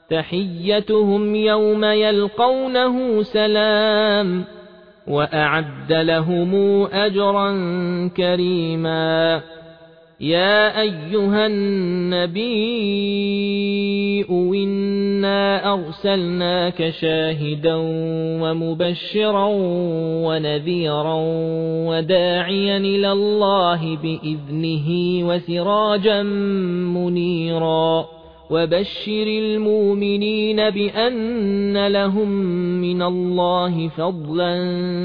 تحيتهم يوم يلقونه سلام وأعد لهم أجرا كريما يا أيها النبي إنا أرسلناك شاهدا ومبشرا ونذيرا وداعيا إلى الله بإذنه وسراجا منيرا وبشر المؤمنين بأن لهم من الله فضلا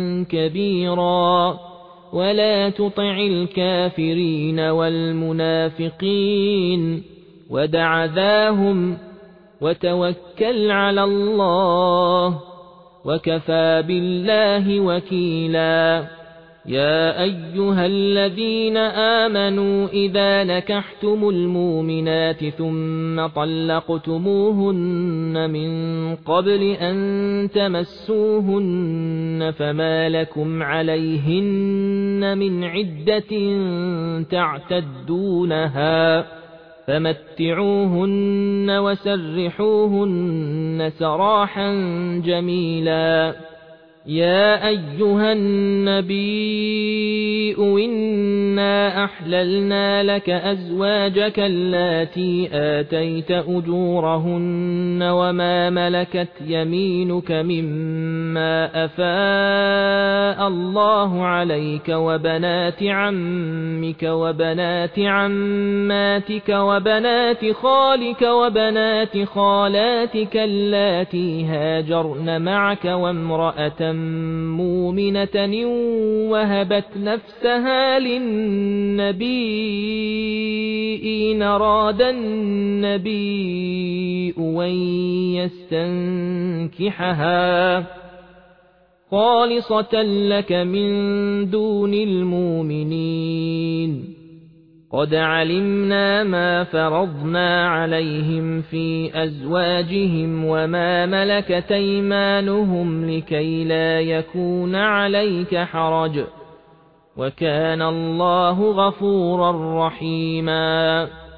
كبيرا ولا تطع الكافرين والمنافقين ودع ذاهم وتوكل على الله وكفى بالله وكيلا يا أيها الذين آمنوا إذا نكحتم المؤمنات ثم طلقتموهن من قبل أن تمسوهن فما لكم عليهن من عدة تعتدونها فمتعوهن وسرحوهن سراحا جميلا يا أيها النبي إنا أحللنا لك أزواجك اللاتي آتيت أجورهن وما ملكت يمينك مما أفاء الله عليك وبنات عمك وبنات عماتك وبنات خالك وبنات خالاتك اللاتي هاجرن معك وامرأة مؤمنة وهبت نفسها للنبي إن أراد النبي أن يستنكحها خالصة لك من دون المؤمنين قد علمنا ما فرضنا عليهم في أزواجهم وما ملكت أيمانهم لكي لا يكون عليك حرج وكان الله غفورا رحيما